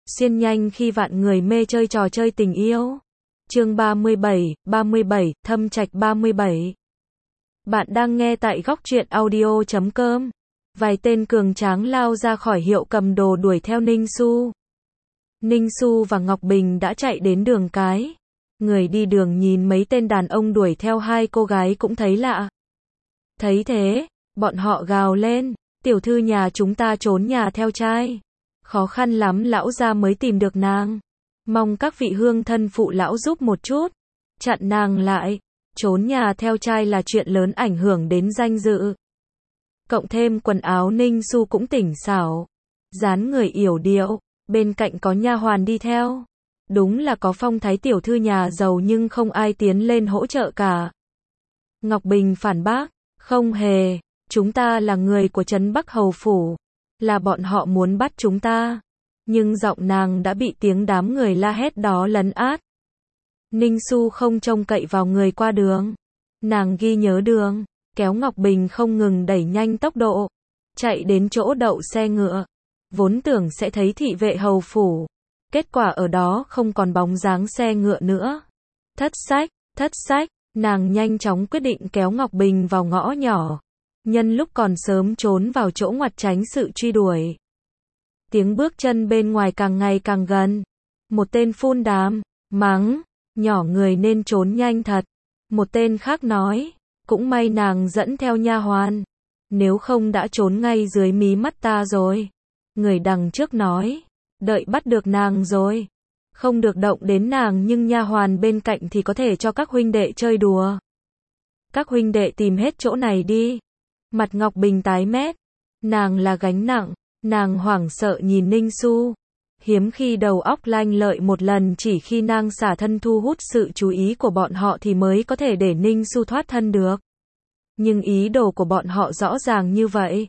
xiên nhanh khi vạn người mê chơi trò chơi tình yêu. Chương 37, Thâm Trạch 37. Bạn đang nghe tại góc truyện audio.com. Vài tên cường tráng lao ra khỏi hiệu cầm đồ đuổi theo Ninh Xu. Ninh Xu và Ngọc Bình đã chạy đến đường cái. Người đi đường nhìn mấy tên đàn ông đuổi theo hai cô gái cũng thấy lạ. Thấy thế, bọn họ gào lên, tiểu thư nhà chúng ta trốn nhà theo trai. Khó khăn lắm lão gia mới tìm được nàng. Mong các vị hương thân phụ lão giúp một chút. Chặn nàng lại. Trốn nhà theo trai là chuyện lớn ảnh hưởng đến danh dự. Cộng thêm quần áo Ninh Xu cũng tỉnh xảo. Dáng người yểu điệu. Bên cạnh có nha hoàn đi theo. Đúng là có phong thái tiểu thư nhà giàu nhưng không ai tiến lên hỗ trợ cả. Ngọc Bình phản bác. Không hề. Chúng ta là người của trấn Bắc Hầu Phủ. Là bọn họ muốn bắt chúng ta. Nhưng giọng nàng đã bị tiếng đám người la hét đó lấn át. Ninh Xu không trông cậy vào người qua đường. Nàng ghi nhớ đường, kéo Ngọc Bình không ngừng đẩy nhanh tốc độ. Chạy đến chỗ đậu xe ngựa. Vốn tưởng sẽ thấy thị vệ hầu phủ. Kết quả ở đó không còn bóng dáng xe ngựa nữa. Thất sách, nàng nhanh chóng quyết định kéo Ngọc Bình vào ngõ nhỏ. Nhân lúc còn sớm trốn vào chỗ ngoặt tránh sự truy đuổi. Tiếng bước chân bên ngoài càng ngày càng gần. Một tên phun đàm, mắng, nhỏ người nên trốn nhanh thật. Một tên khác nói, cũng may nàng dẫn theo nha hoàn. Nếu không đã trốn ngay dưới mí mắt ta rồi. Người đằng trước nói, đợi bắt được nàng rồi. Không được động đến nàng nhưng nha hoàn bên cạnh thì có thể cho các huynh đệ chơi đùa. Các huynh đệ tìm hết chỗ này đi. Mặt Ngọc Bình tái mét. Nàng là gánh nặng. Nàng hoảng sợ nhìn Ninh Xu. Hiếm khi đầu óc lanh lợi một lần, chỉ khi nàng xả thân thu hút sự chú ý của bọn họ thì mới có thể để Ninh Xu thoát thân được. Nhưng ý đồ của bọn họ rõ ràng như vậy.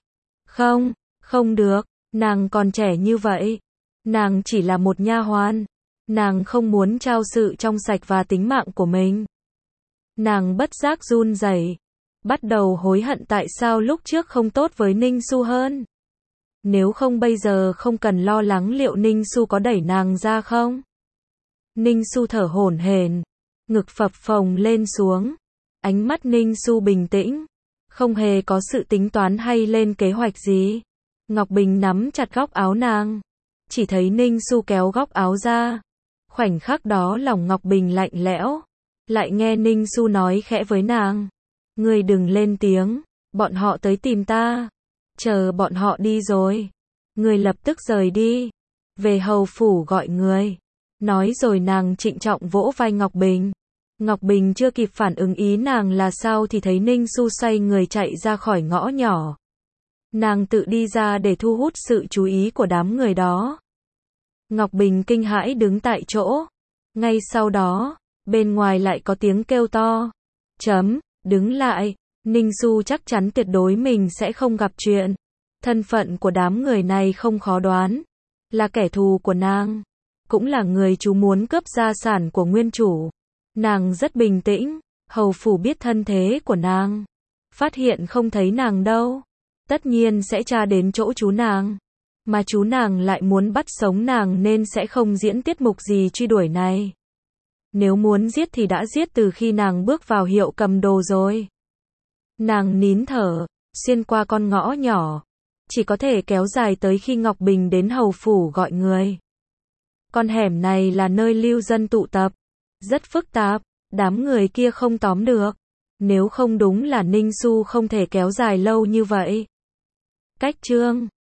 Không được, nàng còn trẻ như vậy. Nàng chỉ là một nha hoàn. Nàng không muốn trao sự trong sạch và tính mạng của mình. Nàng bất giác run rẩy, bắt đầu hối hận tại sao lúc trước không tốt với Ninh Xu hơn. Nếu không bây giờ không cần lo lắng liệu Ninh Xu có đẩy nàng ra không. Ninh Xu thở hổn hển, ngực phập phồng lên xuống. Ánh mắt Ninh Xu bình tĩnh, không hề có sự tính toán hay lên kế hoạch gì. Ngọc Bình nắm chặt góc áo nàng, chỉ thấy Ninh Xu kéo góc áo ra. Khoảnh khắc đó lòng Ngọc Bình lạnh lẽo. Lại nghe Ninh Xu nói khẽ với nàng, ngươi đừng lên tiếng, bọn họ tới tìm ta. Chờ bọn họ đi rồi, người lập tức rời đi. Về hầu phủ gọi người. Nói rồi nàng trịnh trọng vỗ vai Ngọc Bình. Ngọc Bình chưa kịp phản ứng ý nàng là sao thì thấy Ninh Xu xoay người chạy ra khỏi ngõ nhỏ. Nàng tự đi ra để thu hút sự chú ý của đám người đó. Ngọc Bình kinh hãi đứng tại chỗ. Ngay sau đó, bên ngoài lại có tiếng kêu to. Đứng lại. Ninh Xu chắc chắn tuyệt đối mình sẽ không gặp chuyện. Thân phận của đám người này không khó đoán. Là kẻ thù của nàng. Cũng là người chú muốn cướp gia sản của nguyên chủ. Nàng rất bình tĩnh. Hầu phủ biết thân thế của nàng. Phát hiện không thấy nàng đâu. Tất nhiên sẽ tra đến chỗ chú nàng. Mà chú nàng lại muốn bắt sống nàng nên sẽ không diễn tiết mục gì truy đuổi này. Nếu muốn giết thì đã giết từ khi nàng bước vào hiệu cầm đồ rồi. Nàng nín thở, xuyên qua con ngõ nhỏ. Chỉ có thể kéo dài tới khi Ngọc Bình đến hầu phủ gọi người. Con hẻm này là nơi lưu dân tụ tập. Rất phức tạp, đám người kia không tóm được. Nếu không đúng là Ninh Xu không thể kéo dài lâu như vậy. Cách chương